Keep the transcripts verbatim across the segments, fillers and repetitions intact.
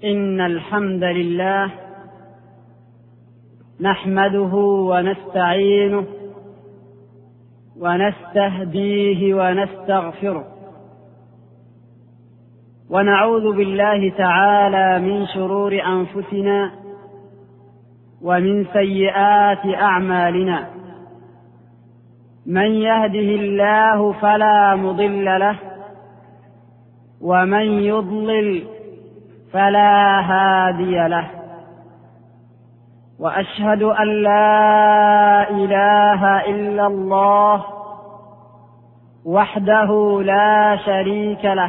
إن الحمد لله نحمده ونستعينه ونستهديه ونستغفره، ونعوذ بالله تعالى من شرور أنفسنا ومن سيئات أعمالنا. من يهده الله فلا مضل له، ومن يضلل فلا هادي له. وأشهد أن لا إله إلا الله وحده لا شريك له،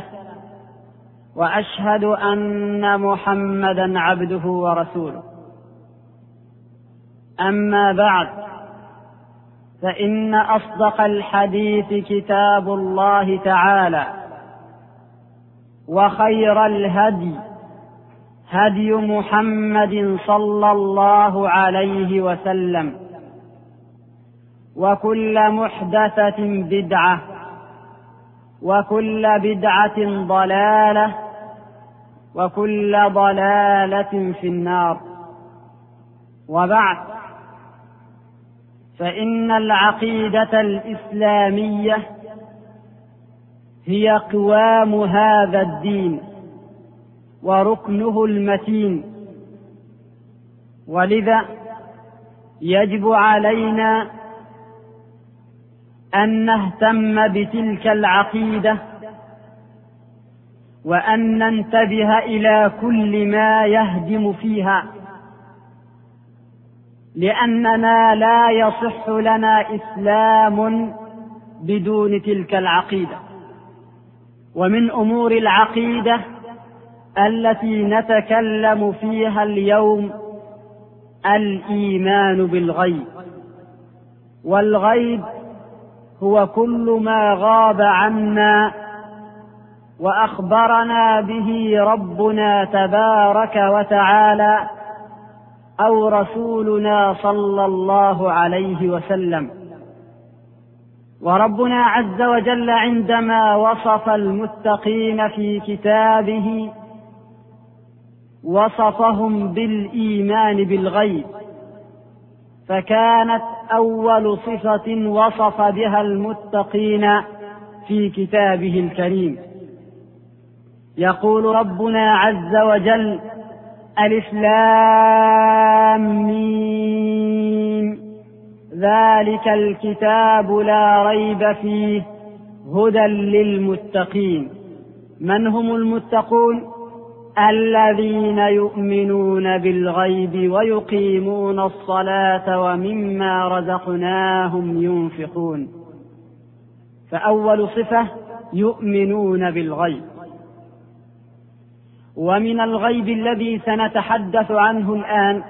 وأشهد أن محمدا عبده ورسوله. أما بعد، فإن أصدق الحديث كتاب الله تعالى، وخير الهدي هدي محمد صلى الله عليه وسلم، وكل محدثة بدعة، وكل بدعة ضلالة، وكل ضلالة في النار. وبعد، فإن العقيدة الإسلامية هي قوام هذا الدين وركنه المتين، ولذا يجب علينا أن نهتم بتلك العقيدة، وأن ننتبه إلى كل ما يهدم فيها، لأننا لا يصح لنا إسلام بدون تلك العقيدة. ومن أمور العقيدة التي نتكلم فيها اليوم الإيمان بالغيب. والغيب هو كل ما غاب عنا وأخبرنا به ربنا تبارك وتعالى أو رسولنا صلى الله عليه وسلم. وربنا عز وجل عندما وصف المتقين في كتابه وصفهم بالإيمان بالغيب، فكانت أول صفة وصف بها المتقين في كتابه الكريم. يقول ربنا عز وجل: ألف لام ميم، ذلك الكتاب لا ريب فيه هدى للمتقين. من هم المتقون؟ الذين يؤمنون بالغيب ويقيمون الصلاة ومما رزقناهم ينفقون. فأول صفة يؤمنون بالغيب. ومن الغيب الذي سنتحدث عنه الآن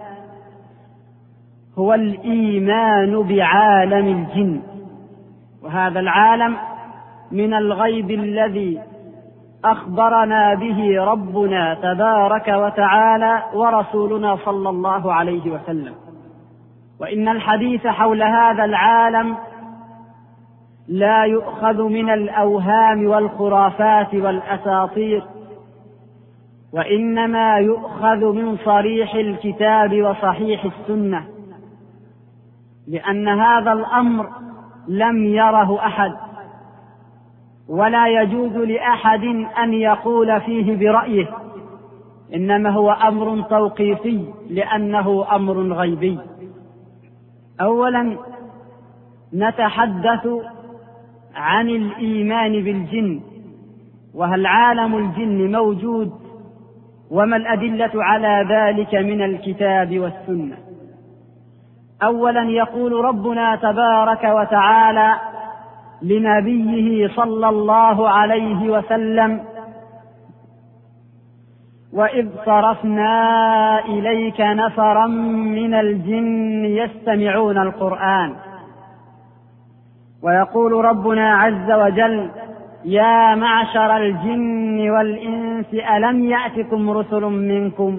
هو الإيمان بعالم الجن، وهذا العالم من الغيب الذي أخبرنا به ربنا تبارك وتعالى ورسولنا صلى الله عليه وسلم. وإن الحديث حول هذا العالم لا يؤخذ من الأوهام والخرافات والأساطير، وإنما يؤخذ من صريح الكتاب وصحيح السنة، لأن هذا الأمر لم يره أحد، ولا يجوز لأحد أن يقول فيه برأيه، إنما هو أمر توقيفي لأنه أمر غيبي. أولا نتحدث عن الإيمان بالجن، وهل عالم الجن موجود، وما الأدلة على ذلك من الكتاب والسنة. أولا يقول ربنا تبارك وتعالى لنبيه صلى الله عليه وسلم: وإذ صرفنا إليك نفرا من الجن يستمعون القرآن. ويقول ربنا عز وجل: يا معشر الجن والإنس ألم يأتكم رسل منكم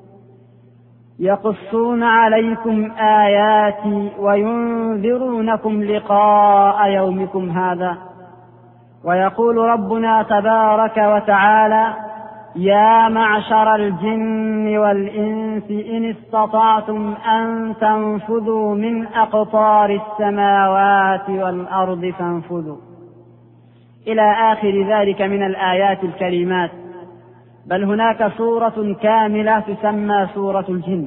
يقصون عليكم آياتي وينذرونكم لقاء يومكم هذا. ويقول ربنا تبارك وتعالى: يا معشر الجن والإنس إن استطعتم أن تنفذوا من أقطار السماوات والأرض فانفذوا، إلى آخر ذلك من الآيات الكريمات. بل هناك سورة كاملة تسمى سورة الجن.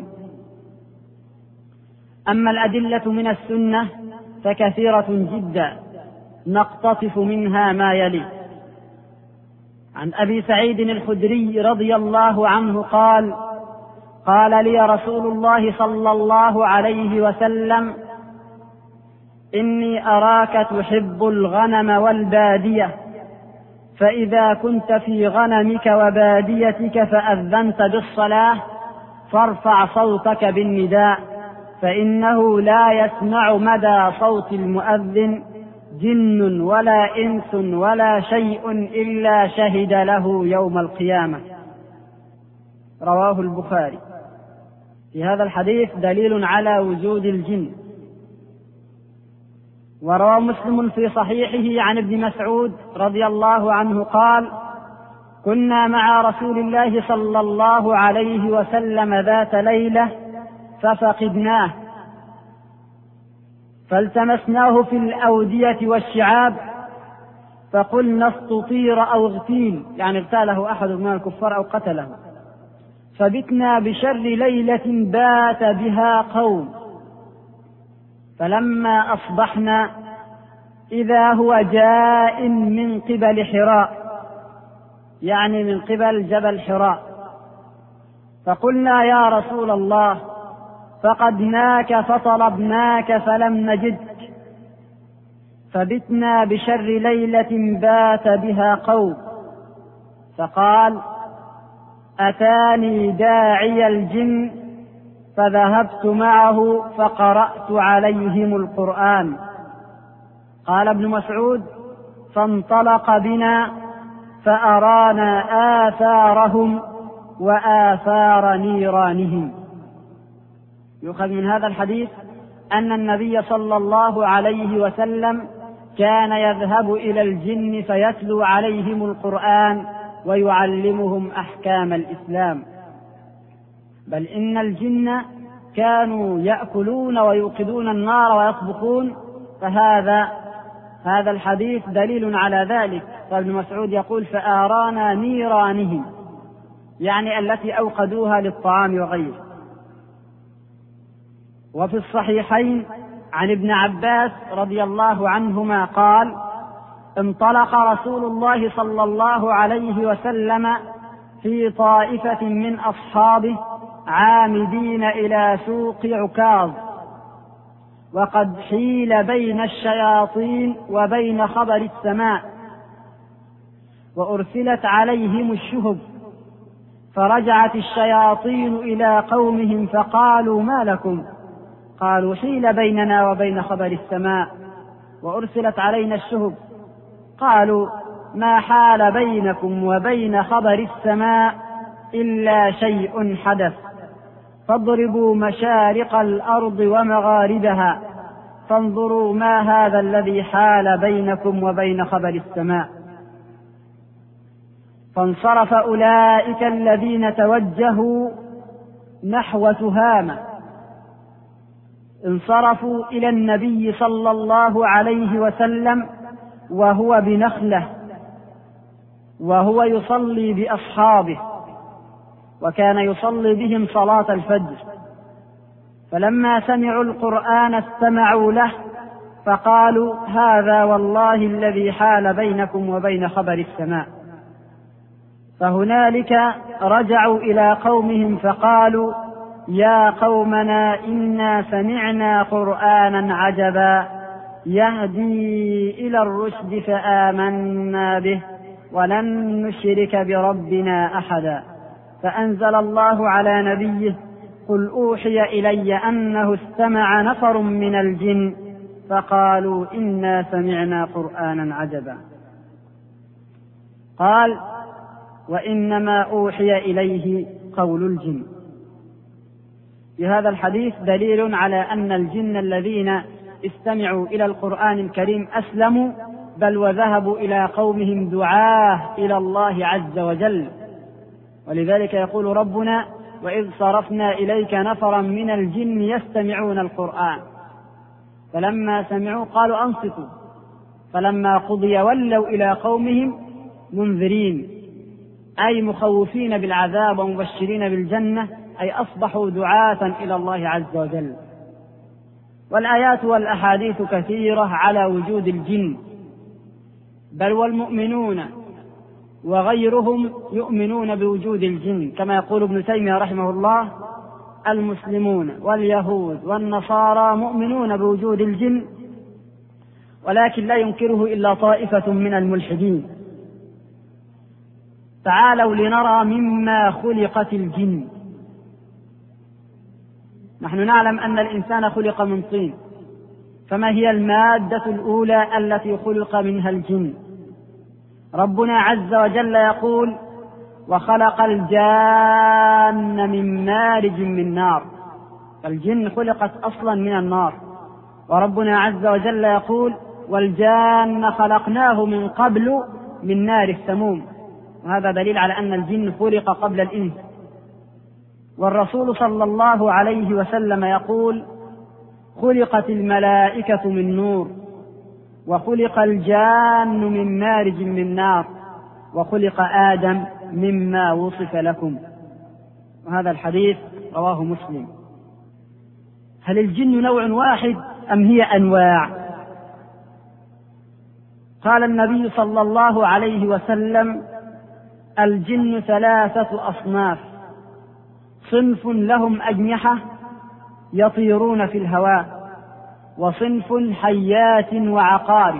أما الأدلة من السنة فكثيرة جدا، نقتطف منها ما يلي. عن أبي سعيد الخدري رضي الله عنه قال: قال لي رسول الله صلى الله عليه وسلم: إني أراك تحب الغنم والبادية، فإذا كنت في غنمك وباديتك فأذنت بالصلاة فارفع صوتك بالنداء، فإنه لا يسمع مدى صوت المؤذن جن ولا إنس ولا شيء إلا شهد له يوم القيامة. رواه البخاري. في هذا الحديث دليل على وجود الجن. وروى مسلم في صحيحه عن ابن مسعود رضي الله عنه قال: كنا مع رسول الله صلى الله عليه وسلم ذات ليلة ففقدناه، فالتمسناه في الأودية والشعاب، فقلنا استطير أو اغتيل، يعني اغتاله أحد من الكفار أو قتله، فبتنا بشر ليلة بات بها قوم، فلما أصبحنا إذا هو جاء من قبل حراء، يعني من قبل جبل حراء، فقلنا يا رسول الله فقدناك فطلبناك فلم نجدك، فبتنا بشر ليلة بات بها قوم، فقال: أتاني داعي الجن فذهبت معه فقرأت عليهم القرآن. قال ابن مسعود: فانطلق بنا فأرانا آثارهم وآثار نيرانهم. يؤخذ من هذا الحديث أن النبي صلى الله عليه وسلم كان يذهب إلى الجن فيتلو عليهم القرآن ويعلمهم أحكام الإسلام، بل إن الجن كانوا يأكلون ويوقدون النار ويطبخون، فهذا هذا الحديث دليل على ذلك. فابن مسعود يقول: فآرانا نيرانهم، يعني التي أوقدوها للطعام وغيره. وفي الصحيحين عن ابن عباس رضي الله عنهما قال: انطلق رسول الله صلى الله عليه وسلم في طائفة من أصحابه عامدين إلى سوق عكاظ، وقد حيل بين الشياطين وبين خبر السماء، وأرسلت عليهم الشهب، فرجعت الشياطين إلى قومهم فقالوا: ما لكم؟ قالوا: حيل بيننا وبين خبر السماء وأرسلت علينا الشهب. قالوا: ما حال بينكم وبين خبر السماء إلا شيء حدث، فاضربوا مشارق الأرض ومغاربها فانظروا ما هذا الذي حال بينكم وبين خبر السماء. فانصرف أولئك الذين توجهوا نحو تهامة، انصرفوا إلى النبي صلى الله عليه وسلم وهو بنخلة وهو يصلي بأصحابه، وكان يصلي بهم صلاة الفجر، فلما سمعوا القرآن استمعوا له فقالوا: هذا والله الذي حال بينكم وبين خبر السماء. فهنالك رجعوا إلى قومهم فقالوا: يا قومنا إنا سمعنا قرآنا عجبا يهدي إلى الرشد فآمنا به ولن نشرك بربنا أحدا. فأنزل الله على نبيه: قل أوحي إلي أنه استمع نفر من الجن فقالوا إنا سمعنا قرآنا عجبا. قال: وإنما أوحي إليه قول الجن. في هذا الحديث دليل على أن الجن الذين استمعوا إلى القرآن الكريم أسلموا، بل وذهبوا إلى قومهم دعاة إلى الله عز وجل، ولذلك يقول ربنا: وإذ صرفنا إليك نفرا من الجن يستمعون القرآن فلما سمعوا قالوا أنصتوا فلما قضي ولوا إلى قومهم منذرين، أي مخوفين بالعذاب ومبشرين بالجنة، أي أصبحوا دعاة إلى الله عز وجل. والآيات والأحاديث كثيرة على وجود الجن، بل والمؤمنون وغيرهم يؤمنون بوجود الجن، كما يقول ابن تيمية رحمه الله: المسلمون واليهود والنصارى مؤمنون بوجود الجن، ولكن لا ينكره إلا طائفة من الملحدين. تعالوا لنرى مما خلقت الجن. نحن نعلم أن الإنسان خلق من طين، فما هي المادة الأولى التي خلق منها الجن؟ ربنا عز وجل يقول: وخلق الجان من مارج من نار. فالجن خلقت أصلا من النار، وربنا عز وجل يقول: والجان خلقناه من قبل من نار السموم. وهذا دليل على أن الجن خلق قبل الإنس. والرسول صلى الله عليه وسلم يقول: خلقت الملائكة من نور، وخلق الجان من مارج من نار، وخلق آدم مما وصف لكم. وهذا الحديث رواه مسلم. هل الجن نوع واحد أم هي أنواع؟ قال النبي صلى الله عليه وسلم: الجن ثلاثة أصناف: صنف لهم أجنحة يطيرون في الهواء، وصنف حيات وعقارب،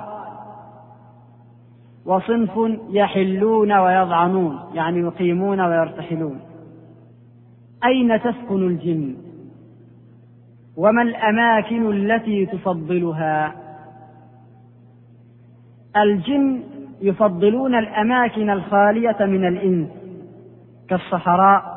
وصنف يحلون ويضعنون، يعني يقيمون ويرتحلون. أين تسكن الجن؟ وما الأماكن التي تفضلها؟ الجن يفضلون الأماكن الخالية من الإنس كالصحراء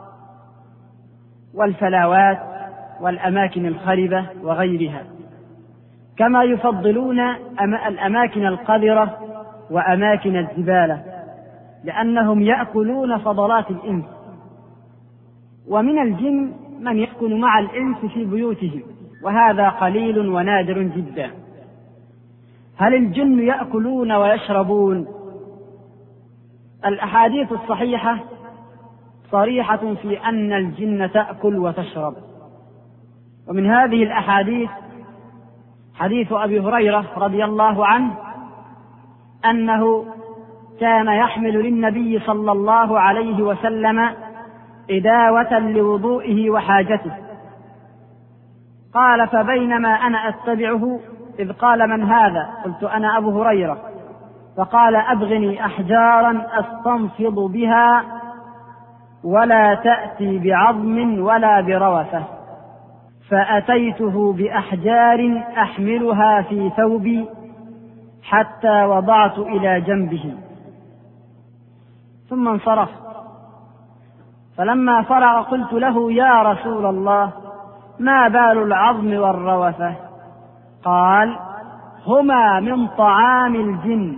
والفلاوات والأماكن الخربة وغيرها، كما يفضلون الأماكن القذرة وأماكن الزبالة، لأنهم يأكلون فضلات الإنس. ومن الجن من يسكن مع الإنس في بيوتهم، وهذا قليل ونادر جدا. هل الجن يأكلون ويشربون؟ الأحاديث الصحيحة صريحة في أن الجن تأكل وتشرب. ومن هذه الأحاديث حديث أبي هريرة رضي الله عنه أنه كان يحمل للنبي صلى الله عليه وسلم إداوة لوضوئه وحاجته. قال: فبينما أنا أتبعه إذ قال: من هذا؟ قلت: أنا أبو هريرة. فقال: أبغني أحجارا أستنفض بها ولا تأتي بعظم ولا بروثة. فأتيته بأحجار أحملها في ثوبي حتى وضعت إلى جنبه، ثم انصرف. فلما فرغ قلت له: يا رسول الله، ما بال العظم والروثة؟ قال: هما من طعام الجن،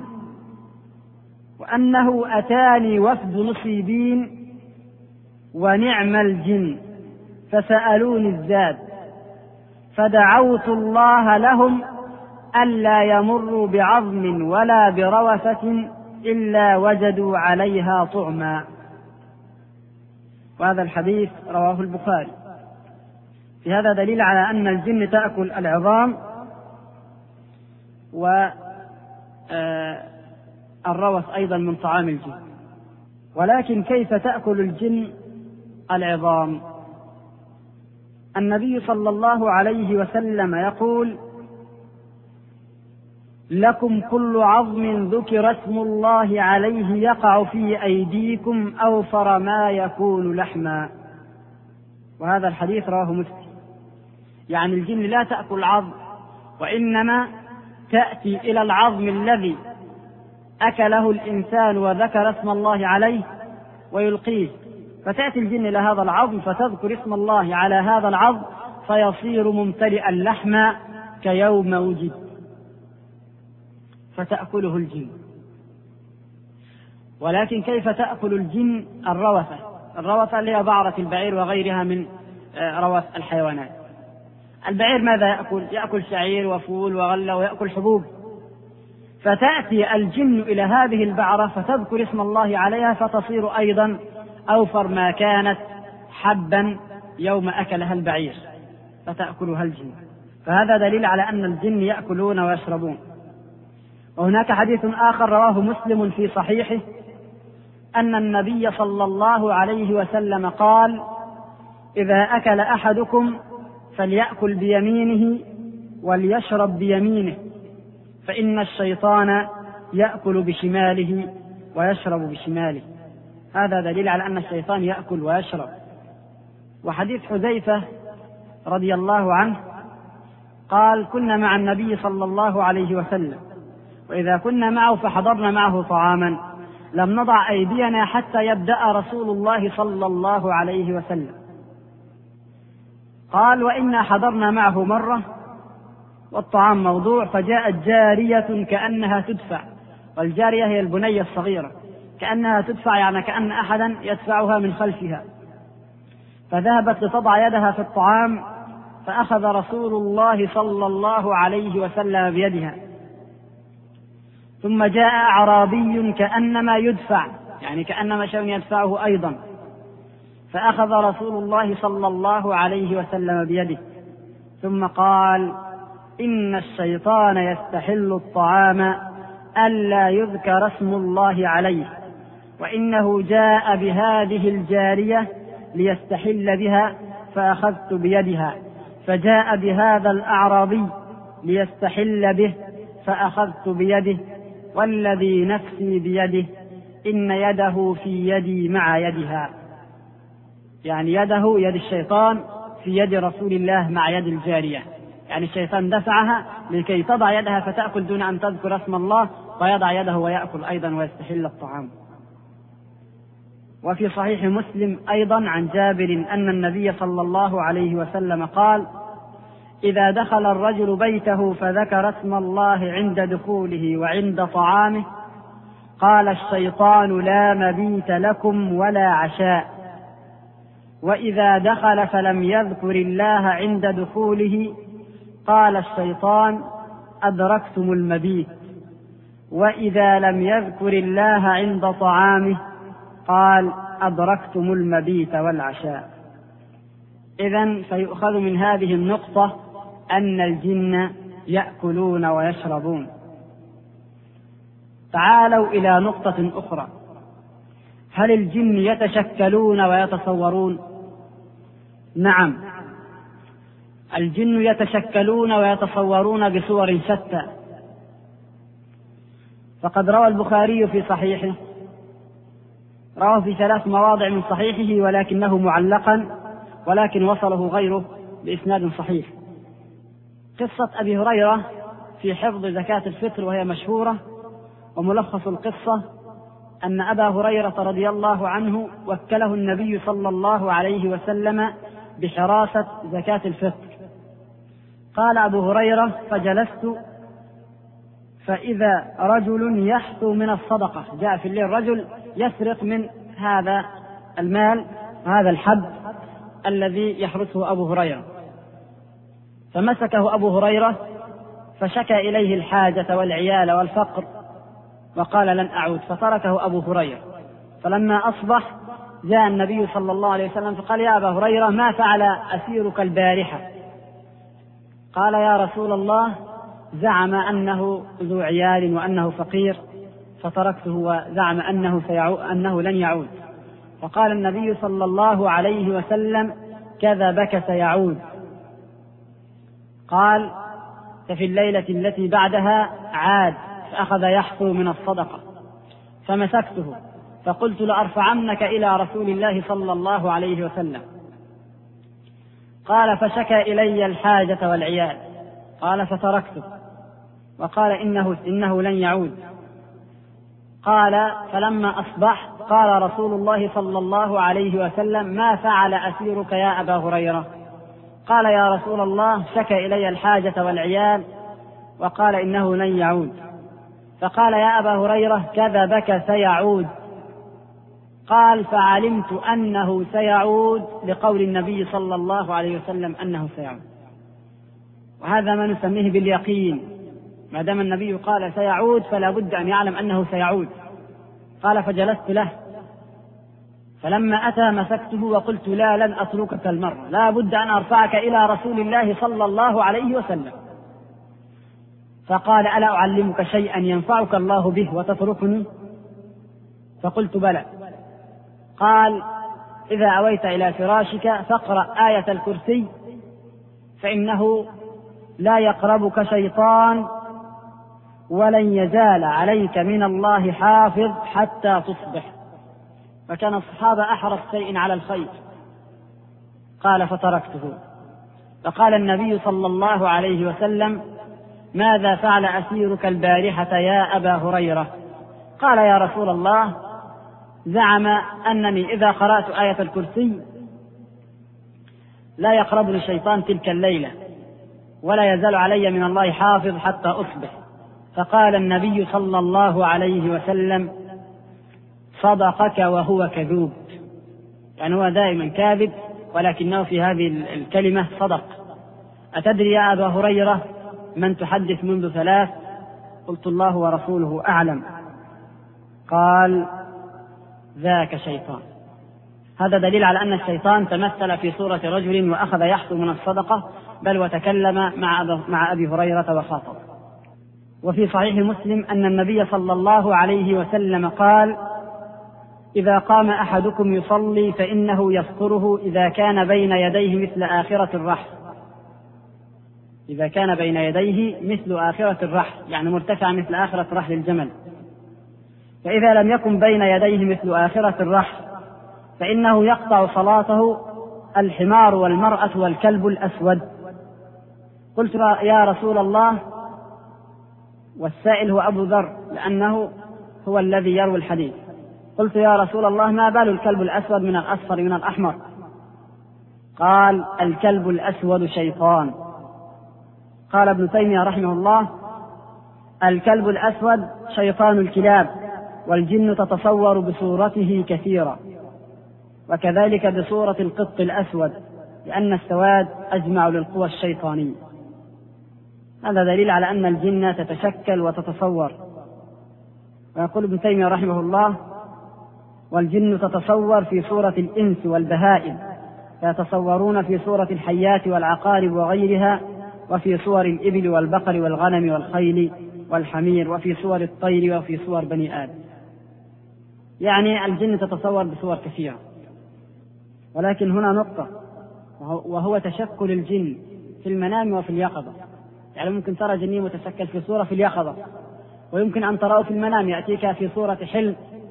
وأنه أتاني وفد نصيبين ونعم الجن فسألوني الزاد، فدعوت الله لهم ألا يمروا بعظم ولا بروثة إلا وجدوا عليها طعما. وهذا الحديث رواه البخاري. في هذا دليل على أن الجن تأكل العظام والروث أيضا من طعام الجن. ولكن كيف تأكل الجن العظام؟ النبي صلى الله عليه وسلم يقول: لكم كل عظم ذكر اسم الله عليه يقع في أيديكم أوفر ما يكون لحما. وهذا الحديث رواه مسلم. يعني الجن لا تأكل العظم، وإنما تأتي إلى العظم الذي أكله الإنسان وذكر اسم الله عليه ويلقيه، فتأتي الجن إلى هذا العظم فتذكر اسم الله على هذا العظم فيصير ممتلئا لحما كيوم وجد، فتأكله الجن. ولكن كيف تأكل الجن الروثة؟ الروثة اللي هي بعرة البعير وغيرها من روث الحيوانات. البعير ماذا يأكل؟ يأكل شعير وفول وغلة ويأكل حبوب، فتأتي الجن إلى هذه البعرة فتذكر اسم الله عليها فتصير أيضا أوفر ما كانت حبا يوم أكلها البعير فتأكلها الجن. فهذا دليل على أن الجن يأكلون ويشربون. وهناك حديث آخر رواه مسلم في صحيحه أن النبي صلى الله عليه وسلم قال: إذا أكل أحدكم فليأكل بيمينه وليشرب بيمينه، فإن الشيطان يأكل بشماله ويشرب بشماله. هذا دليل على أن الشيطان يأكل ويشرب. وحديث حذيفة رضي الله عنه قال: كنا مع النبي صلى الله عليه وسلم، وإذا كنا معه فحضرنا معه طعاما لم نضع أيدينا حتى يبدأ رسول الله صلى الله عليه وسلم. قال: وإنا حضرنا معه مرة والطعام موضوع، فجاءت جارية كأنها تدفع، والجارية هي البنية الصغيرة، كأنها تدفع يعني كأن أحدا يدفعها من خلفها، فذهبت لتضع يدها في الطعام، فأخذ رسول الله صلى الله عليه وسلم بيدها، ثم جاء أعرابي كأنما يدفع يعني كأنما شيء يدفعه أيضا، فأخذ رسول الله صلى الله عليه وسلم بيده، ثم قال: إن الشيطان يستحل الطعام ألا يذكر اسم الله عليه، وإنه جاء بهذه الجارية ليستحل بها فأخذت بيدها، فجاء بهذا الأعرابي ليستحل به فأخذت بيده، والذي نفسي بيده إن يده في يدي مع يدها، يعني يده يد الشيطان في يد رسول الله مع يد الجارية، يعني الشيطان دفعها لكي تضع يدها فتأكل دون أن تذكر اسم الله، ويضع يده ويأكل أيضا ويستحل الطعام. وفي صحيح مسلم أيضا عن جابر أن النبي صلى الله عليه وسلم قال: إذا دخل الرجل بيته فذكر اسم الله عند دخوله وعند طعامه قال الشيطان: لا مبيت لكم ولا عشاء. وإذا دخل فلم يذكر الله عند دخوله قال الشيطان: أدركتم المبيت. وإذا لم يذكر الله عند طعامه قال: أدركتم المبيت والعشاء. إذن فيؤخذ من هذه النقطة أن الجن يأكلون ويشربون. تعالوا إلى نقطة أخرى: هل الجن يتشكلون ويتصورون؟ نعم، الجن يتشكلون ويتصورون بصور شتى. فقد روى البخاري في صحيحه، رواه في ثلاث مواضع من صحيحه ولكنه معلقا، ولكن وصله غيره بإسناد صحيح، قصة أبي هريرة في حفظ زكاة الفطر، وهي مشهورة. وملخص القصة أن أبا هريرة رضي الله عنه وكله النبي صلى الله عليه وسلم بحراسة زكاة الفطر. قال أبو هريرة: فجلست فإذا رجل يحثو من الصدقة، جاء في الليل رجل يسرق من هذا المال هذا الحب الذي يحرسه أبو هريرة، فمسكه أبو هريرة فشكى إليه الحاجة والعيال والفقر وقال: لن أعود، فتركه أبو هريرة. فلما أصبح جاء النبي صلى الله عليه وسلم فقال: يا أبا هريرة، ما فعل أسيرك البارحة؟ قال: يا رسول الله، زعم أنه ذو عيال وأنه فقير فتركته، وزعم أنه, أنه لن يعود. فقال النبي صلى الله عليه وسلم: كذبك سيعود. قال: ففي الليلة التي بعدها عاد فأخذ يحثو من الصدقة، فمسكته فقلت: لأرفعنك إلى رسول الله صلى الله عليه وسلم. قال: فشكى إلي الحاجة والعيال. قال: فتركته، وقال: إنه, إنه لن يعود. قال: فلما أصبح قال رسول الله صلى الله عليه وسلم: ما فعل أسيرك يا أبا هريرة؟ قال: يا رسول الله، شكى إلي الحاجة والعيال وقال إنه لن يعود. فقال: يا أبا هريرة، كذبك سيعود، قال فعلمت أنه سيعود لقول النبي صلى الله عليه وسلم أنه سيعود، وهذا ما نسميه باليقين، ما دام النبي قال سيعود فلا بد أن يعلم أنه سيعود. قال فجلست له، فلما أتى مسكته وقلت لا لن أتركك المرة، لا بد أن أرفعك إلى رسول الله صلى الله عليه وسلم. فقال ألا أعلمك شيئا ينفعك الله به وتتركني؟ فقلت بلى. قال إذا أويت إلى فراشك فاقرأ آية الكرسي فإنه لا يقربك شيطان ولن يزال عليك من الله حافظ حتى تصبح. فكان الصحابة أحرص شيء على الخير. قال فتركته. فقال النبي صلى الله عليه وسلم ماذا فعل أسيرك البارحة يا أبا هريرة؟ قال يا رسول الله زعم أنني إذا قرأت آية الكرسي لا يقربني الشيطان تلك الليلة ولا يزال علي من الله حافظ حتى أصبح. فقال النبي صلى الله عليه وسلم صدقك وهو كذوب، يعني هو دائما كاذب ولكنه في هذه الكلمة صدق. أتدري يا أبا هريرة من تحدث منذ ثلاث؟ قلت الله ورسوله أعلم. قال ذاك شيطان. هذا دليل على أن الشيطان تمثل في صورة رجل وأخذ يحصل من الصدقة، بل وتكلم مع أبي هريرة وخاطب. وفي صحيح مسلم أن النبي صلى الله عليه وسلم قال إذا قام أحدكم يصلي فإنه يستره إذا كان بين يديه مثل آخرة الرحل، إذا كان بين يديه مثل آخرة الرحل يعني مرتفع مثل آخرة رحل الجمل، فإذا لم يكن بين يديه مثل آخرة الرحل فإنه يقطع صلاته الحمار والمرأة والكلب الأسود. قلت يا رسول الله، والسائل هو أبو ذر لأنه هو الذي يروي الحديث، قلت يا رسول الله ما بال الكلب الأسود من الأصفر من الأحمر؟ قال الكلب الأسود شيطان. قال ابن تيمية رحمه الله الكلب الأسود شيطان الكلاب، والجن تتصور بصورته كثيرا، وكذلك بصورة القط الأسود لأن السواد أجمع للقوى الشيطانية. هذا دليل على أن الجن تتشكل وتتصور. ويقول ابن تيمية رحمه الله والجن تتصور في صورة الإنس والبهائم، فيتصورون في صورة الحيات والعقارب وغيرها، وفي صور الإبل والبقر والغنم والخيل والحمير، وفي صور الطير، وفي صور بني آدم. يعني الجن تتصور بصور كثيرة. ولكن هنا نقطة، وهو تشكل الجن في المنام وفي اليقظة. يعني ممكن ترى جني متشكل في صورة في اليقظة، ويمكن أن تراه في المنام يأتيك في صورة حلم،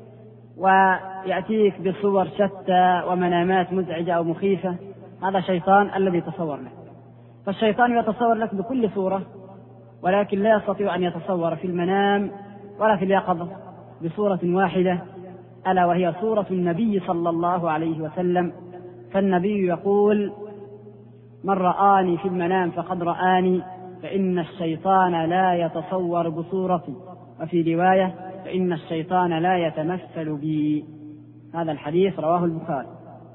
ويأتيك بصور شتى ومنامات مزعجة أو مخيفة. هذا شيطان الذي تصور لك. فالشيطان يتصور لك بكل صورة، ولكن لا يستطيع أن يتصور في المنام ولا في اليقظة بصورة واحدة، ألا وهي صورة النبي صلى الله عليه وسلم. فالنبي يقول من رآني في المنام فقد رآني، فإن الشيطان لا يتصور بصورتي، وفي رواية فإن الشيطان لا يتمثل بي. هذا الحديث رواه البخاري.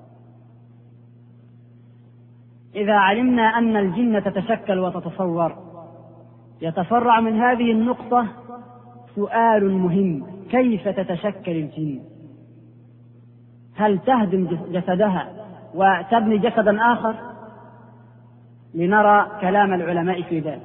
إذا علمنا أن الجن تتشكل وتتصور، يتفرع من هذه النقطة سؤال مهم: كيف تتشكل الجن؟ هل تهدم جسدها وتبني جسدا آخر؟ لنرى كلام العلماء في ذلك.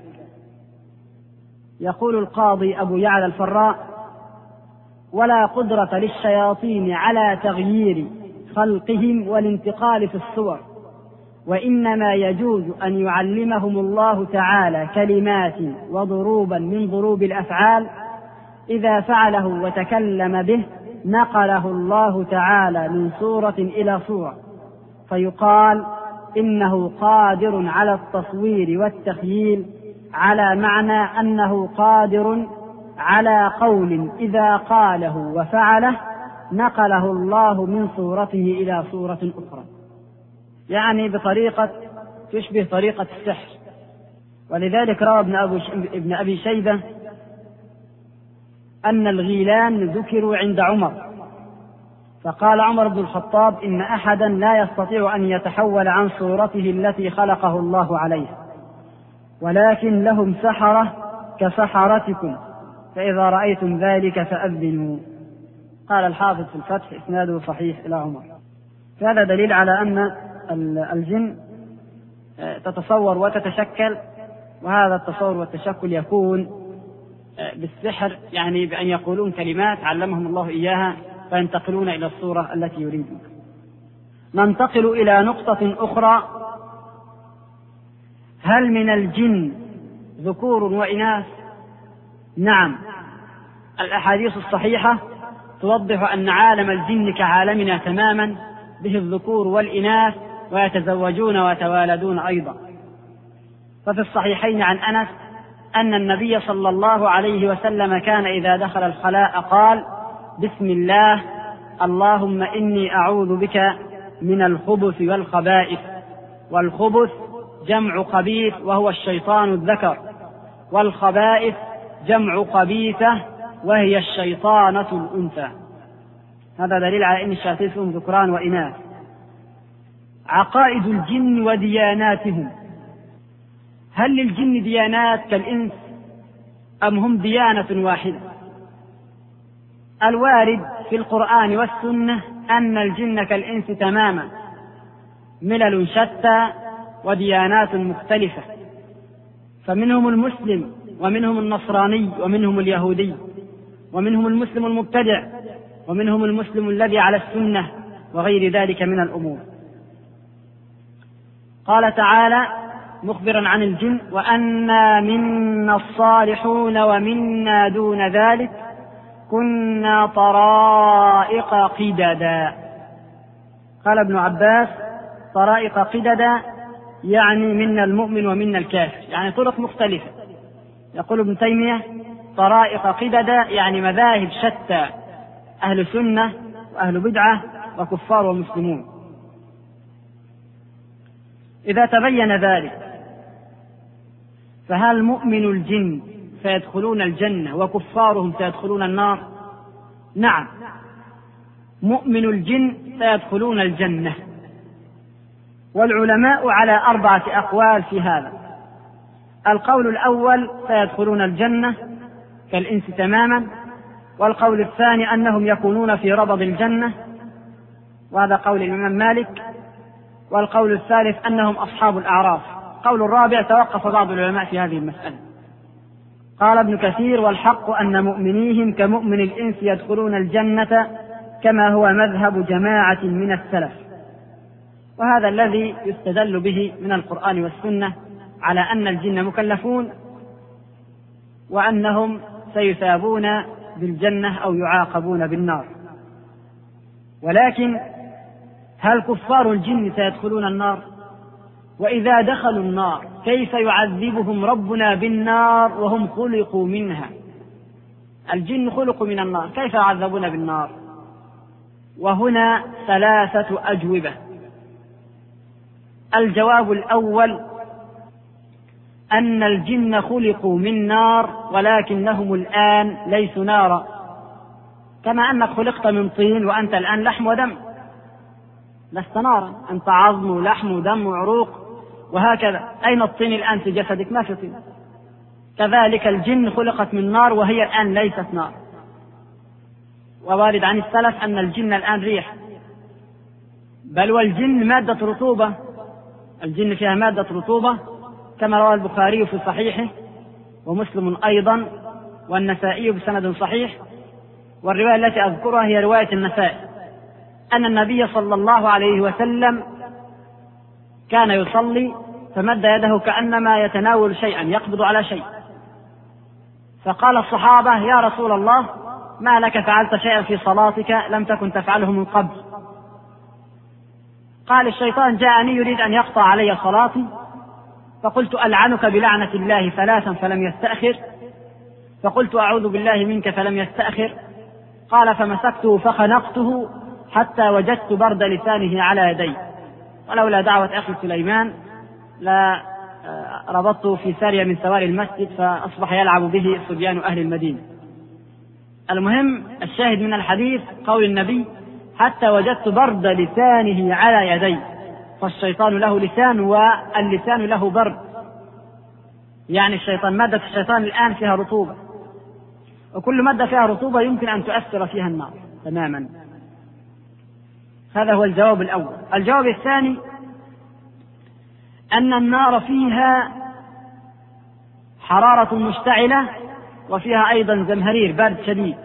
يقول القاضي أبو يعلى الفراء: ولا قدرة للشياطين على تغيير خلقهم والانتقال في الصور، وإنما يجوز أن يعلمهم الله تعالى كلمات وضروبا من ضروب الأفعال، إذا فعله وتكلم به نقله الله تعالى من صورة إلى صورة، فيقال إنه قادر على التصوير والتخييل، على معنى أنه قادر على قول إذا قاله وفعله نقله الله من صورته إلى صورة أخرى، يعني بطريقة تشبه طريقة السحر. ولذلك روى ابن, ابن أبي شيبة أن الغيلان ذكروا عند عمر، فقال عمر بن الخطاب: إن أحدا لا يستطيع أن يتحول عن صورته التي خلقه الله عليها، ولكن لهم سحرة كسحرتكم، فإذا رأيتم ذلك فأذنوا. قال الحافظ في الفتح: إسناده صحيح إلى عمر. هذا دليل على أن الجن تتصور وتتشكل، وهذا التصور والتشكل يكون بالسحر، يعني بأن يقولون كلمات علمهم الله إياها فينتقلون إلى الصورة التي يريدون. ننتقل إلى نقطة أخرى: هل من الجن ذكور وإناث؟ نعم، الأحاديث الصحيحة توضح أن عالم الجن كعالمنا تماما، به الذكور والإناث، ويتزوجون ويتوالدون أيضا. ففي الصحيحين عن أنس أن النبي صلى الله عليه وسلم كان إذا دخل الخلاء قال: بسم الله، اللهم إني أعوذ بك من الخبث والخبائث. والخبث جمع خبيث وهو الشيطان الذكر، والخبائث جمع خبيثة وهي الشيطانة الأنثى. هذا دليل على أن الشياطين فيهم ذكران وإناث. عقائد الجن ودياناتهم: هل للجن ديانات كالإنس أم هم ديانة واحدة؟ الوارد في القرآن والسنة أن الجن كالإنس تماما، ملل شتى وديانات مختلفة، فمنهم المسلم ومنهم النصراني ومنهم اليهودي، ومنهم المسلم المبتدع ومنهم المسلم الذي على السنة، وغير ذلك من الأمور. قال تعالى مخبرا عن الجن: وأنا منا الصالحون ومنا دون ذلك كنا طرائق قددا. قال ابن عباس: طرائق قددا يعني منا المؤمن ومنا الكافر، يعني طرق مختلفة. يقول ابن تيمية: طرائق قددا يعني مذاهب شتى، أهل سنة وأهل بدعة وكفار ومسلمون. إذا تبين ذلك، فهل مؤمن الجن سيدخلون الجنة وكفارهم سيدخلون النار؟ نعم، مؤمن الجن سيدخلون الجنة. والعلماء على أربعة أقوال في هذا. القول الأول: سيدخلون الجنة كالإنس تماما. والقول الثاني: أنهم يكونون في ربض الجنة، وهذا قول الإمام مالك. والقول الثالث: أنهم أصحاب الأعراف. القول الرابع توقف بعض العلماء في هذه المسألة. قال ابن كثير: والحق أن مؤمنيهم كمؤمن الإنس يدخلون الجنة، كما هو مذهب جماعة من السلف. وهذا الذي يستدل به من القرآن والسنة على أن الجن مكلفون، وأنهم سيثابون بالجنة أو يعاقبون بالنار. ولكن هل كفار الجن سيدخلون النار؟ وإذا دخلوا النار كيف يعذبهم ربنا بالنار وهم خلقوا منها؟ الجن خلقوا من النار، كيف يعذبون بالنار؟ وهنا ثلاثة أجوبة. الجواب الأول: أن الجن خلقوا من نار، ولكنهم الآن ليسوا نارا، كما أنك خلقت من طين وأنت الآن لحم ودم، لست نارا، أنت عظم ولحم ودم وعروق وهكذا. أين الطين الآن في جسدك؟ ما في طين. كذلك الجن خلقت من نار وهي الآن ليست نار. ووارد عن السلف أن الجن الآن ريح، بل والجن مادة رطوبة، الجن فيها مادة رطوبة، كما روى البخاري في صحيحه ومسلم أيضا والنسائي بسند صحيح. والرواية التي أذكرها هي رواية النسائي، أن النبي صلى الله عليه وسلم كان يصلي فمد يده كأنما يتناول شيئا، يقبض على شيء، فقال الصحابة: يا رسول الله، ما لك فعلت شيئا في صلاتك لم تكن تفعله من قبل؟ قال: الشيطان جاءني يريد أن يقطع علي صلاتي، فقلت: ألعنك بلعنة الله ثلاثا فلم يستأخر، فقلت: أعوذ بالله منك فلم يستأخر. قال: فمسكته فخنقته حتى وجدت برد لسانه على يدي، ولولا دعوة أخي سليمان لا ربطته في سارية من سواري المسجد فأصبح يلعب به صبيان أهل المدينة. المهم الشاهد من الحديث قول النبي: حتى وجدت برد لسانه على يدي. فالشيطان له لسان واللسان له برد، يعني الشيطان مادة الشيطان الآن فيها رطوبة، وكل مادة فيها رطوبة يمكن أن تؤثر فيها النار تماما. هذا هو الجواب الأول. الجواب الثاني أن النار فيها حرارة مشتعلة وفيها أيضا زمهرير برد شديد،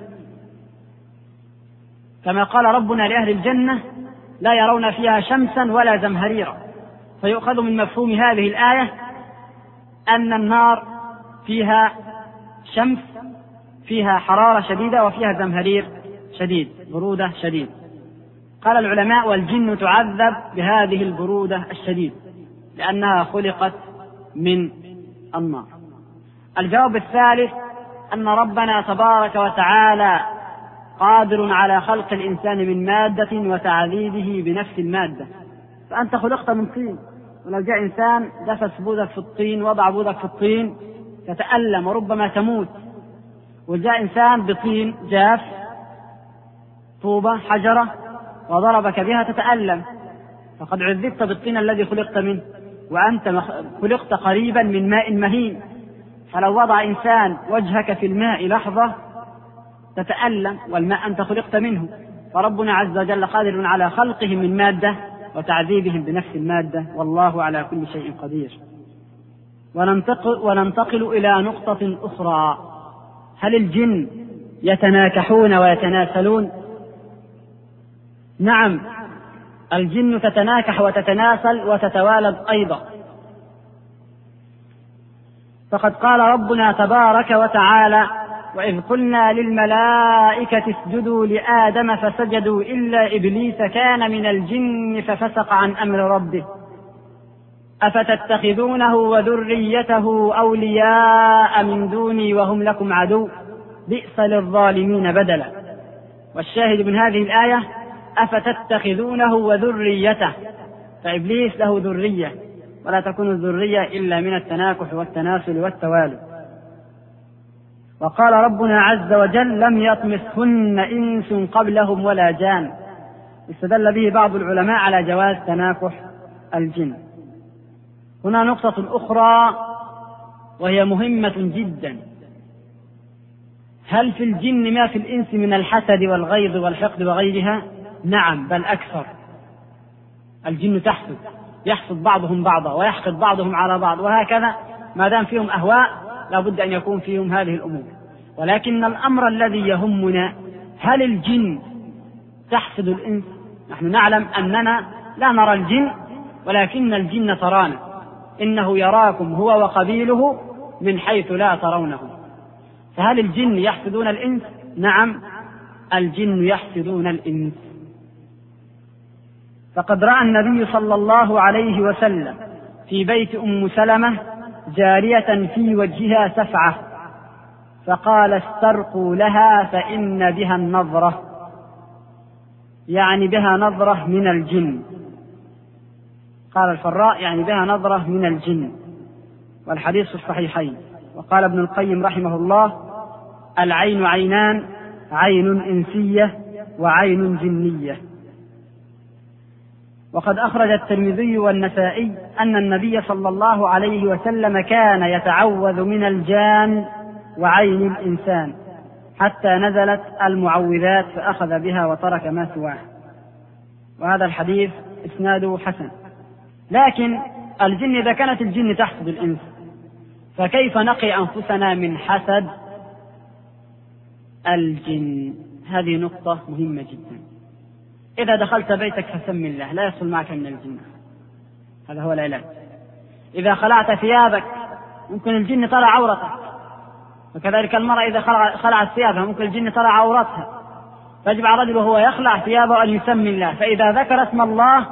كما قال ربنا لأهل الجنة لا يرون فيها شمسا ولا زمهريرا. فيؤخذ من مفهوم هذه الآية أن النار فيها شمس، فيها حرارة شديدة، وفيها زمهرير شديد، برودة شديد. قال العلماء والجن تعذب بهذه البرودة الشديد لأنها خلقت من النار. الجواب الثالث أن ربنا تبارك وتعالى قادر على خلق الإنسان من مادة وتعذيبه بنفس المادة. فأنت خلقت من طين، ولو جاء إنسان دفس بوذك في الطين، وضع بوذك في الطين، تتألم وربما تموت. وجاء إنسان بطين جاف، طوبة حجرة، وضربك بها تتألم، فقد عذبت بالطين الذي خلقت منه، وأنت خلقت قريبا من ماء مهين. فلو وضع إنسان وجهك في الماء لحظة تتألم، والماء أنت خلقت منه. فربنا عز وجل قادر على خلقهم من مادة وتعذيبهم بنفس المادة، والله على كل شيء قدير. وننتقل, وننتقل إلى نقطة أخرى. هل الجن يتناكحون ويتناسلون؟ نعم، الجن تتناكح وتتناسل وتتوالد أيضا. فقد قال ربنا تبارك وتعالى: وإذ قلنا للملائكة اسجدوا لآدم فسجدوا إلا إبليس كان من الجن ففسق عن أمر ربه أفتتخذونه وذريته أولياء من دوني وهم لكم عدو بئس للظالمين بدلا. والشاهد من هذه الآية أفتتخذونه وذريته، فإبليس له ذرية، ولا تكون الذرية إلا من التناكح والتناسل والتوالد. وقال ربنا عز وجل: لم يطمثهن إنس قبلهم ولا جان. استدل به بعض العلماء على جواز تناكح الجن. هنا نقطة أخرى وهي مهمة جدا: هل في الجن ما في الإنس من الحسد والغيظ والحقد وغيرها؟ نعم، بل أكثر. الجن تحسد، يحسد بعضهم بعضا ويحقد بعضهم على بعض، وهكذا ما دام فيهم أهواء لا بد أن يكون فيهم هذه الأمور. ولكن الأمر الذي يهمنا: هل الجن تحسد الإنس؟ نحن نعلم أننا لا نرى الجن، ولكن الجن ترانا. إنه يراكم هو وقبيله من حيث لا ترونه. فهل الجن يحسدون الإنس؟ نعم، الجن يحسدون الإنس. فقد رأى النبي صلى الله عليه وسلم في بيت أم سلمة جارية في وجهها سفعة، فقال: استرقوا لها فإن بها النظرة، يعني بها نظرة من الجن. قال الفراء: يعني بها نظرة من الجن. والحديث في الصحيحين. وقال ابن القيم رحمه الله: العين عينان، عين إنسية وعين جنية. وقد أخرج الترمذي والنسائي أن النبي صلى الله عليه وسلم كان يتعوذ من الجان وعين الإنسان حتى نزلت المعوذات فأخذ بها وترك ما سواه. وهذا الحديث إسناده حسن. لكن الجن، إذا كانت الجن تحسد الإنس، فكيف نقي أنفسنا من حسد الجن؟ هذه نقطة مهمة جدا. إذا دخلت بيتك فسم الله، لا يصل معك من الجن، هذا هو العلاج. إذا خلعت ثيابك ممكن الجن ترى عورتك، وكذلك المرأة إذا خلعت ثيابها ممكن الجن ترى عورتها. فيجب على الرجل وهو يخلع ثيابه أن يسمي الله، فإذا ذكر اسم الله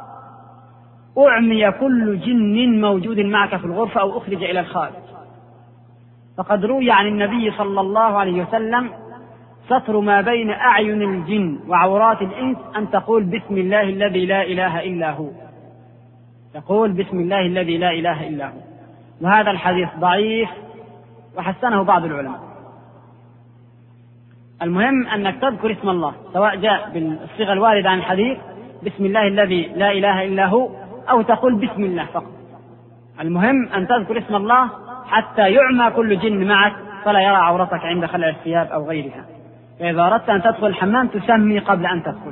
أعمي كل جن موجود معك في الغرفة أو أخرج إلى الخارج. فقد روي عن النبي صلى الله عليه وسلم: ستر ما بين أعين الجن وعورات الإنس أن تقول بسم الله الذي لا إله إلا هو. تقول بسم الله الذي لا إله إلا هو. وهذا الحديث ضعيف وحسنه بعض العلماء. المهم أنك تذكر اسم الله، سواء جاء بالصيغة الواردة عن الحديث بسم الله الذي لا إله إلا هو، أو تقول بسم الله فقط. المهم أن تذكر اسم الله حتى يعمى كل جن معك فلا يرى عورتك عند خلع الثياب أو غيرها. فإذا أردت أن تدخل الحمام تسمي قبل أن تدخل.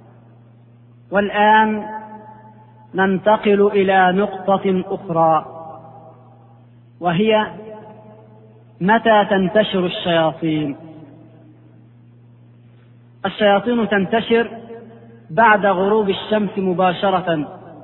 والآن ننتقل إلى نقطة أخرى، وهي متى تنتشر الشياطين. الشياطين تنتشر بعد غروب الشمس مباشرة،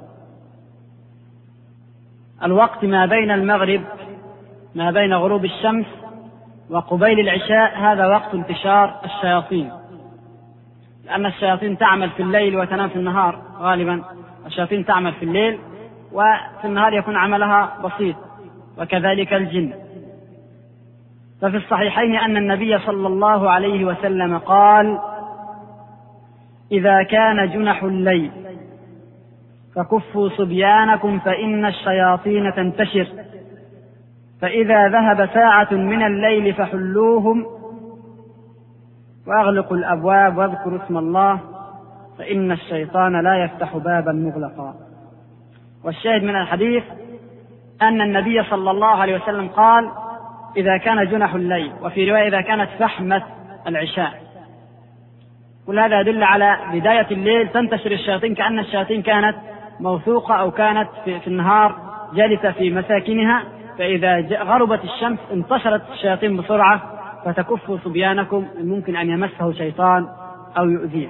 الوقت ما بين المغرب ما بين غروب الشمس وقبيل العشاء، هذا وقت انتشار الشياطين، لأن الشياطين تعمل في الليل وتنام في النهار غالبا. الشياطين تعمل في الليل وفي النهار يكون عملها بسيط، وكذلك الجن. ففي الصحيحين أن النبي صلى الله عليه وسلم قال: إذا كان جنح الليل فكفوا صبيانكم فإن الشياطين تنتشر، فإذا ذهب ساعة من الليل فحلوهم وأغلقوا الأبواب واذكروا اسم الله فإن الشيطان لا يفتح بابا مغلقا. والشاهد من الحديث أن النبي صلى الله عليه وسلم قال: إذا كان جنح الليل، وفي رواية إذا كانت فحمة العشاء. كل هذا يدل على بداية الليل تنتشر الشياطين، كأن الشياطين كانت موثوقة أو كانت في النهار جالسة في مساكنها، فإذا غربت الشمس انتشرت الشياطين بسرعة، فتكفوا صبيانكم ممكن أن يمسه شيطان أو يؤذيه.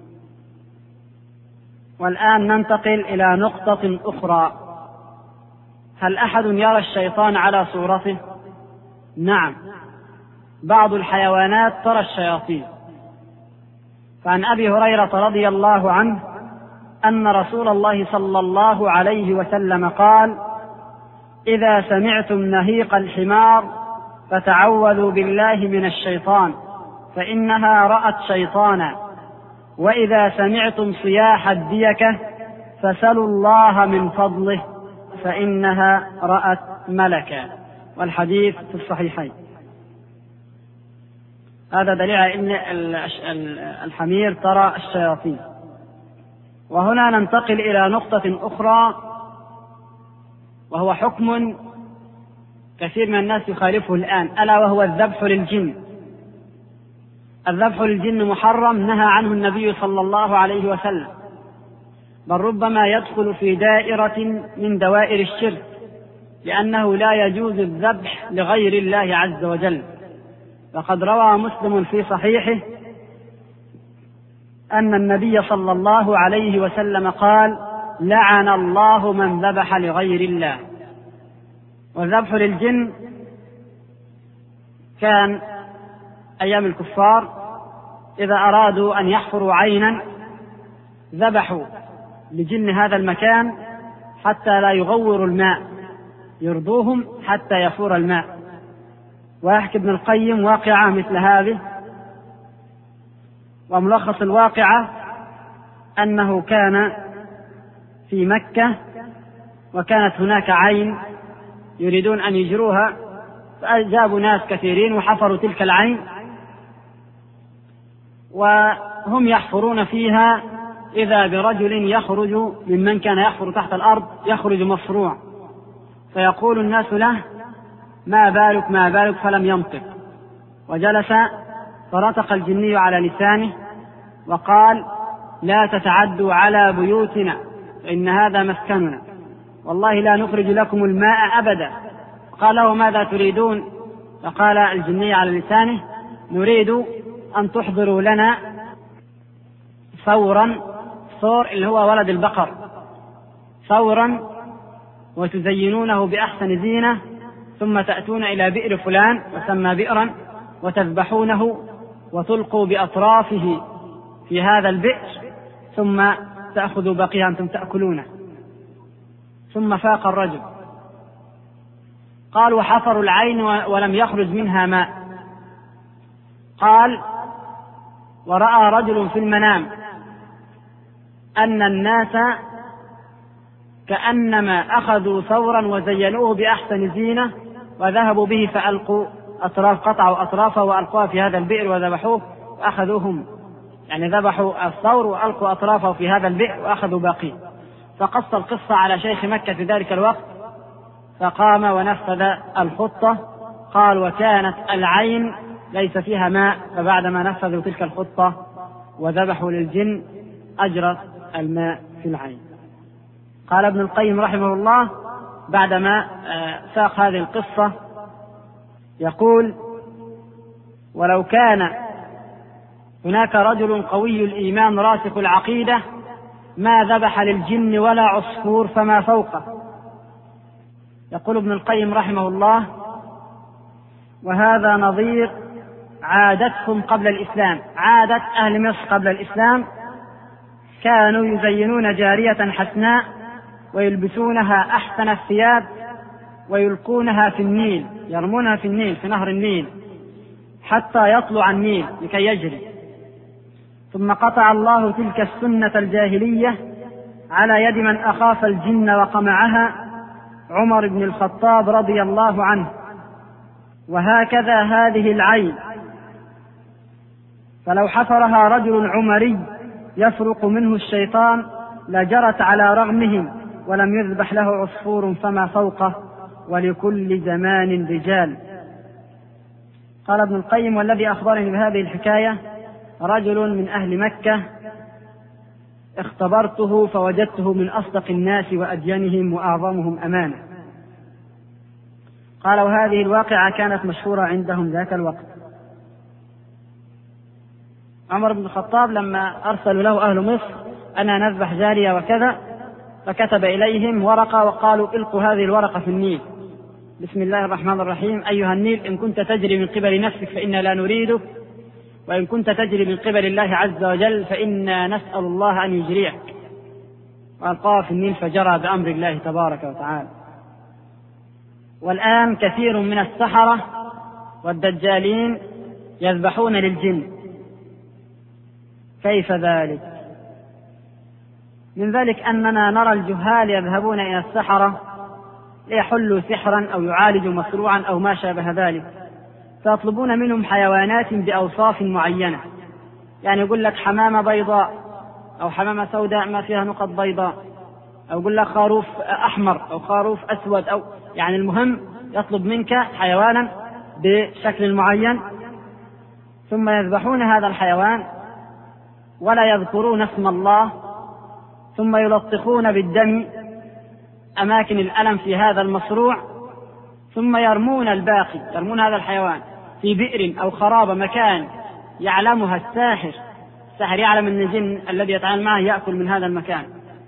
والآن ننتقل إلى نقطة أخرى: هل أحد يرى الشيطان على صورته؟ نعم، بعض الحيوانات ترى الشياطين. فعن أبي هريرة رضي الله عنه أن رسول الله صلى الله عليه وسلم قال: إذا سمعتم نهيق الحمار فتعوذوا بالله من الشيطان فإنها رأت شيطانا، وإذا سمعتم صياح الديكة فسلوا الله من فضله فإنها رأت ملكا. والحديث في الصحيحين. هذا دليل على أن الحمير ترى الشياطين. وهنا ننتقل إلى نقطة أخرى، وهو حكم كثير من الناس يخالفه الآن، ألا وهو الذبح للجن. الذبح للجن محرم، نهى عنه النبي صلى الله عليه وسلم، بل ربما يدخل في دائرة من دوائر الشرك، لأنه لا يجوز الذبح لغير الله عز وجل. فقد روى مسلم في صحيحه أن النبي صلى الله عليه وسلم قال: لعن الله من ذبح لغير الله. والذبح للجن كان أيام الكفار إذا أرادوا أن يحفروا عينا ذبحوا لجن هذا المكان حتى لا يغوروا الماء، يرضوهم حتى يفور الماء. ويحكي ابن القيم واقعة مثل هذه، وملخص الواقعة أنه كان في مكة وكانت هناك عين يريدون أن يجروها، فأجابوا ناس كثيرين وحفروا تلك العين، وهم يحفرون فيها إذا برجل يخرج ممن كان يحفر تحت الأرض، يخرج مفروع، فيقول الناس له: ما بالك ما بالك، فلم ينطق. وجلس فرتق الجني على لسانه وقال: لا تتعدوا على بيوتنا فإن هذا مسكننا، والله لا نخرج لكم الماء أبدا. قال له: ماذا تريدون؟ فقال الجني على لسانه: نريد أن تحضروا لنا ثورا، ثور اللي هو ولد البقر، ثورا وتزينونه بأحسن زينة، ثم تأتون إلى بئر فلان وسمى بئرا وتذبحونه وتلقوا بأطرافه في هذا البئر، ثم تأخذوا بقيه أنتم تأكلونه. ثم فاق الرجل. قال: وحفروا العين ولم يخرج منها ماء. قال: ورأى رجل في المنام أن الناس كأنما أخذوا ثورا وزينوه بأحسن زينة وذهبوا به فألقوا أطراف، قطعوا أطرافه وألقوها في هذا البئر وذبحوه، أخذوهم، يعني ذبحوا الثور وألقوا أطرافه في هذا البئر وأخذوا باقيه. فقص القصة على شيخ مكة في ذلك الوقت، فقام ونفذ الخطة. قال: وكانت العين ليس فيها ماء، فبعدما نفذوا تلك الخطة وذبحوا للجن أجرت الماء في العين. قال ابن القيم رحمه الله بعدما ساق هذه القصة يقول: ولو كان هناك رجل قوي الإيمان راسخ العقيدة ما ذبح للجن ولا عصفور فما فوقه. يقول ابن القيم رحمه الله: وهذا نظير عادتهم قبل الإسلام، عادة أهل مصر قبل الإسلام، كانوا يزينون جارية حسناء ويلبسونها أحسن الثياب ويلقونها في النيل، يرمونها في النيل في نهر النيل حتى يطلع النيل لكي يجري. ثم قطع الله تلك السنة الجاهلية على يد من أخاف الجن وقمعها، عمر بن الخطاب رضي الله عنه. وهكذا هذه العين، فلو حفرها رجل عمري يفرق منه الشيطان لجرت على رغمهم ولم يذبح له عصفور فما فوقه، ولكل زمان رجال. قال ابن القيم: والذي أخبرني بهذه الحكاية رجل من أهل مكة اختبرته فوجدته من أصدق الناس وأدينهم وأعظمهم أمانة. قال: وهذه الواقعة كانت مشهورة عندهم ذاك الوقت. عمر بن الخطاب لما أرسلوا له أهل مصر أنا نذبح جارية وكذا، فكتب إليهم ورقة وقالوا: القوا هذه الورقة في النيل، بسم الله الرحمن الرحيم، أيها النيل إن كنت تجري من قبل نفسك فإنا لا نريدك، وإن كنت تجري من قبل الله عز وجل فإنا نسأل الله أن يجريك. وألقاه في النيل فجرى بأمر الله تبارك وتعالى. والآن كثير من السحرة والدجالين يذبحون للجن. كيف ذلك؟ من ذلك أننا نرى الجهال يذهبون إلى السحرة ليحلوا سحرا أو يعالجوا مصروعا أو ما شابه ذلك، فيطلبون منهم حيوانات بأوصاف معينة، يعني يقول لك حمامة بيضاء أو حمامة سوداء ما فيها نقط بيضاء، أو يقول لك خروف أحمر أو خروف أسود، أو يعني المهم يطلب منك حيوانا بشكل معين، ثم يذبحون هذا الحيوان ولا يذكرون اسم الله، ثم يلطخون بالدم أماكن الألم في هذا المصروع، ثم يرمون الباقي، يرمون هذا الحيوان في بئر أو خرابة مكان يعلمها الساحر. الساحر يعلم أن الجن الذي يتعامل معه يأكل من هذا المكان،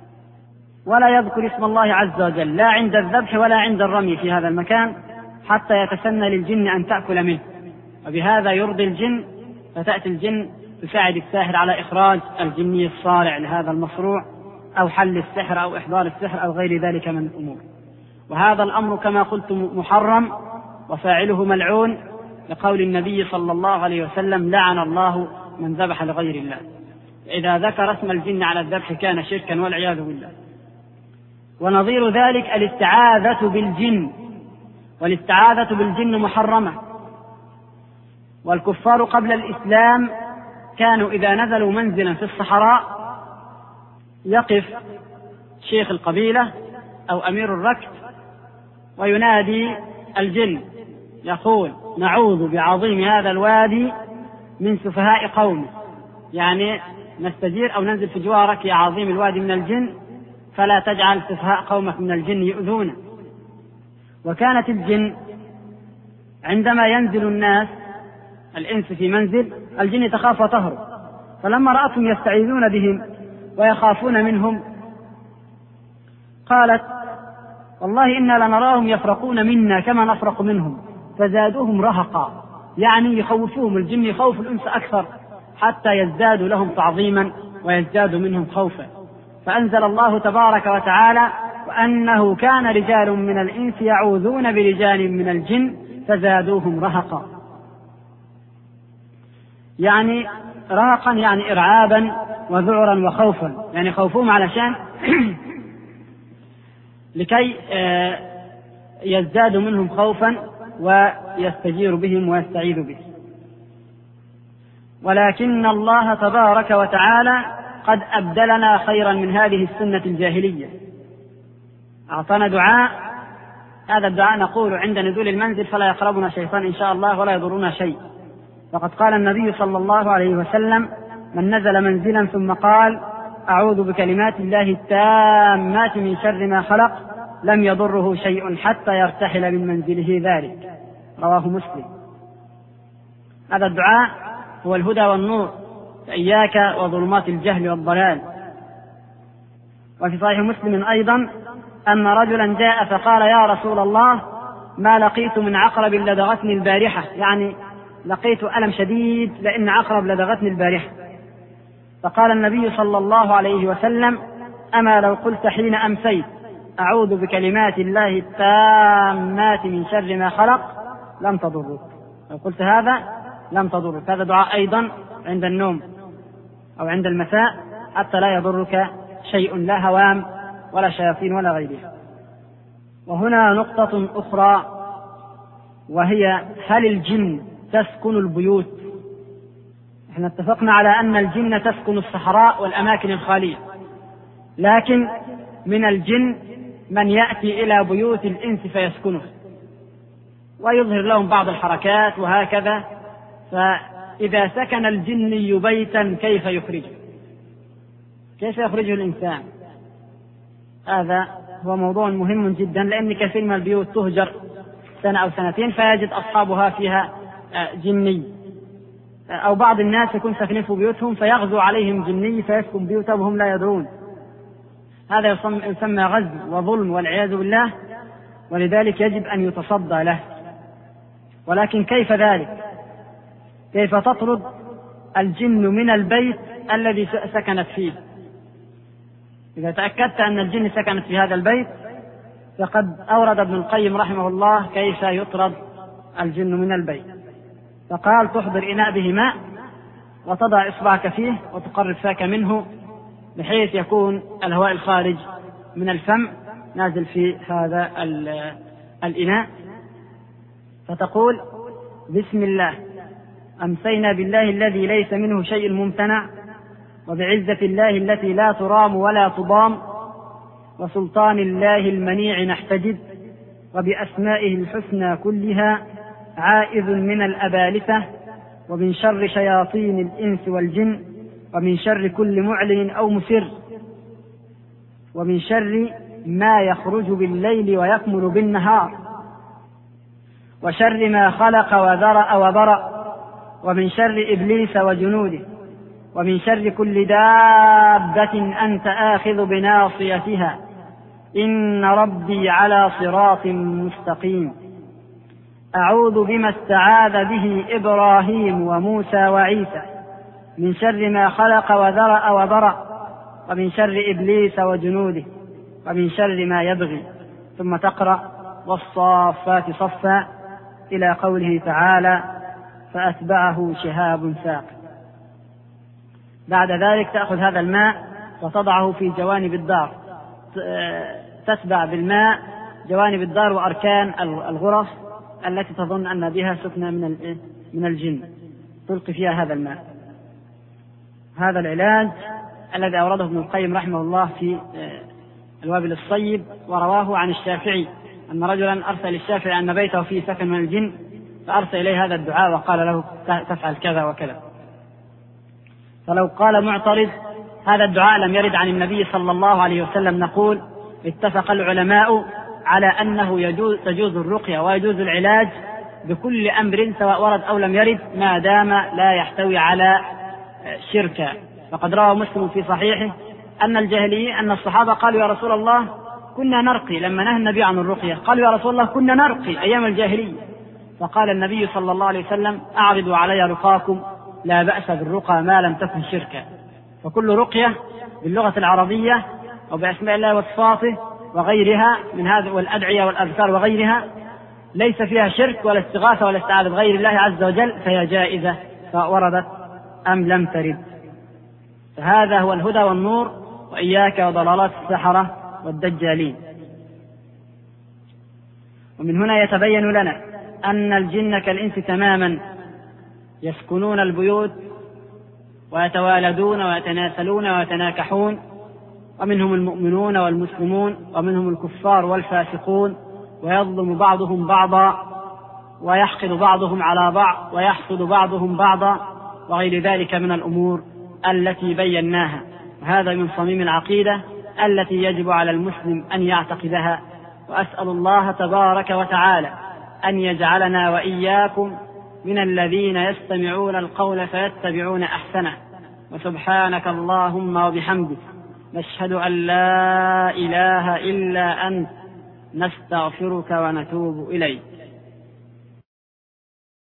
ولا يذكر اسم الله عز وجل لا عند الذبح ولا عند الرمي في هذا المكان، حتى يتسنى للجن أن تأكل منه، وبهذا يرضي الجن، فتأتي الجن تساعد الساحر على إخراج الجني الصارع لهذا المصروع أو حل السحر أو إحضار السحر أو غير ذلك من الأمور. وهذا الأمر كما قلت محرم وفاعله ملعون، لقول النبي صلى الله عليه وسلم: لعن الله من ذبح لغير الله. إذا ذكر اسم الجن على الذبح كان شركا والعياذ بالله. ونظير ذلك الاستعاذة بالجن، والاستعاذة بالجن محرمة. والكفار قبل الإسلام كانوا إذا نزلوا منزلا في الصحراء يقف شيخ القبيلة أو أمير الركب وينادي الجن يقول: نعوذ بعظيم هذا الوادي من سفهاء قومه، يعني نستجير أو ننزل في جوارك يا عظيم الوادي من الجن، فلا تجعل سفهاء قومك من الجن يؤذونه. وكانت الجن عندما ينزل الناس الإنس في منزل، الجن تخاف وتهرب، فلما رأتهم يستعيذون بهم ويخافون منهم قالت: والله إنا لنراهم يفرقون منا كما نفرق منهم، فزادوهم رهقا، يعني يخوفوهم الجن يخوف الأنس أكثر حتى يزدادوا لهم تعظيما ويزدادوا منهم خوفا. فأنزل الله تبارك وتعالى: وأنه كان رجال من الإنس يعوذون برجال من الجن فزادوهم رهقا، يعني رهقا يعني إرعابا وذعرا وخوفا، يعني خوفهم علشان لكي يزدادوا منهم خوفا ويستجير بهم ويستعيذ به. ولكن الله تبارك وتعالى قد أبدلنا خيرا من هذه السنة الجاهلية، أعطانا دعاء. هذا الدعاء نقول عند نزول المنزل: فلا يقربنا شيطان إن شاء الله ولا يضرنا شيء. وقد قال النبي صلى الله عليه وسلم: من نزل منزلا ثم قال: أعوذ بكلمات الله التامات من شر ما خلق، لم يضره شيء حتى يرتحل من منزله ذلك. رواه مسلم. هذا الدعاء هو الهدى والنور، فإياك وظلمات الجهل والضلال. وفي صحيح مسلم أيضا أن رجلا جاء فقال: يا رسول الله، ما لقيت من عقرب لدغتني البارحة، يعني لقيت ألم شديد لأن عقرب لدغتني البارحة. فقال النبي صلى الله عليه وسلم: أما لو قلت حين أمسيت: أعوذ بكلمات الله التامات من شر ما خلق، لم تضرك. لو قلت هذا لم تضرك. هذا دعاء أيضا عند النوم أو عند المساء حتى لا يضرك شيء، لا هوام ولا شياطين ولا غيرها. وهنا نقطة أخرى، وهي: هل الجن تسكن البيوت؟ احنا اتفقنا على أن الجن تسكن الصحراء والأماكن الخالية، لكن من الجن من يأتي إلى بيوت الإنس فيسكنه ويظهر لهم بعض الحركات وهكذا. فإذا سكن الجني بيتا كيف يخرجه؟ كيف يخرجه الإنسان؟ هذا هو موضوع مهم جدا، لأن كثير من البيوت تهجر سنة أو سنتين فيجد أصحابها فيها جني، أو بعض الناس يكون ساكنين في بيوتهم فيغزو عليهم جني فيسكن بيوتهم وهم لا يدرون. هذا يسمى غزو وظلم والعياذ بالله، ولذلك يجب أن يتصدى له. ولكن كيف ذلك؟ كيف تطرد الجن من البيت الذي سكنت فيه؟ إذا تأكدت أن الجن سكنت في هذا البيت فقد أورد ابن القيم رحمه الله كيف يطرد الجن من البيت. فقال: تحضر إناء به ماء وتضع إصبعك فيه وتقرب فاك منه بحيث يكون الهواء الخارج من الفم نازل في هذا الإناء، فتقول: بسم الله، أمسينا بالله الذي ليس منه شيء ممتنع، وبعزة الله التي لا ترام ولا تضام، وسلطان الله المنيع نحتجب، وبأسمائه الحسنى كلها عائذ من الأبالسة، ومن شر شياطين الإنس والجن، ومن شر كل معلن أو مسر، ومن شر ما يخرج بالليل ويكمل بالنهار، وشر ما خلق وذرأ وبرأ، ومن شر إبليس وجنوده، ومن شر كل دابة أنت آخذ بناصيتها، إن ربي على صراط مستقيم. أعوذ بما استعاذ به إبراهيم وموسى وعيسى من شر ما خلق وذرأ وبرأ، ومن شر إبليس وجنوده، ومن شر ما يبغي. ثم تقرأ: والصافات صفا إلى قوله تعالى: فأتبعه شهاب ثاقب. بعد ذلك تأخذ هذا الماء وتضعه في جوانب الدار، تتبع بالماء جوانب الدار وأركان الغرف التي تظن أن بها سكنة من الجن، تلقي فيها هذا الماء. هذا العلاج الذي أورده ابن القيم رحمه الله في الوابل الصيب، ورواه عن الشافعي أن رجلا أرسل الشافعي أن بيته فيه سكن من الجن، فأرسل إليه هذا الدعاء وقال له: تفعل كذا وكذا. فلو قال معترض: هذا الدعاء لم يرد عن النبي صلى الله عليه وسلم، نقول: اتفق العلماء على أنه يجوز تجوز الرقية ويجوز العلاج بكل أمر سواء ورد أو لم يرد، ما دام لا يحتوي على شركا. فقد روى مسلم في صحيحه أن الجاهليين أن الصحابة قالوا: يا رسول الله، كنا نرقي لما نهى النبي عن الرقية. قالوا: يا رسول الله، كنا نرقي أيام الجاهلية. فقال النبي صلى الله عليه وسلم: أعرضوا علي رقاكم، لا بأس بالرقى ما لم تكن شركا. فكل رقية باللغة العربية أو بأسماء الله وصفاته وغيرها من هذا والأدعية والأذكار وغيرها ليس فيها شرك ولا استغاثة ولا استعاذة بغير الله عز وجل، فهي جائزة فوردت أم لم ترد. فهذا هو الهدى والنور، وإياك وضلالات السحرة والدجالين. ومن هنا يتبين لنا أن الجن كالإنس تماما، يسكنون البيوت ويتوالدون ويتناسلون ويتناكحون، ومنهم المؤمنون والمسلمون ومنهم الكفار والفاسقون، ويظلم بعضهم بعضا ويحقد بعضهم على بعض ويحسد بعضهم بعضا، وغير ذلك من الأمور التي بيناها. وهذا من صميم العقيدة التي يجب على المسلم أن يعتقدها. وأسأل الله تبارك وتعالى أن يجعلنا وإياكم من الذين يستمعون القول فيتبعون أحسنه. وسبحانك اللهم وبحمدك، نشهد أن لا إله إلا أنت، نستغفرك ونتوب إليك.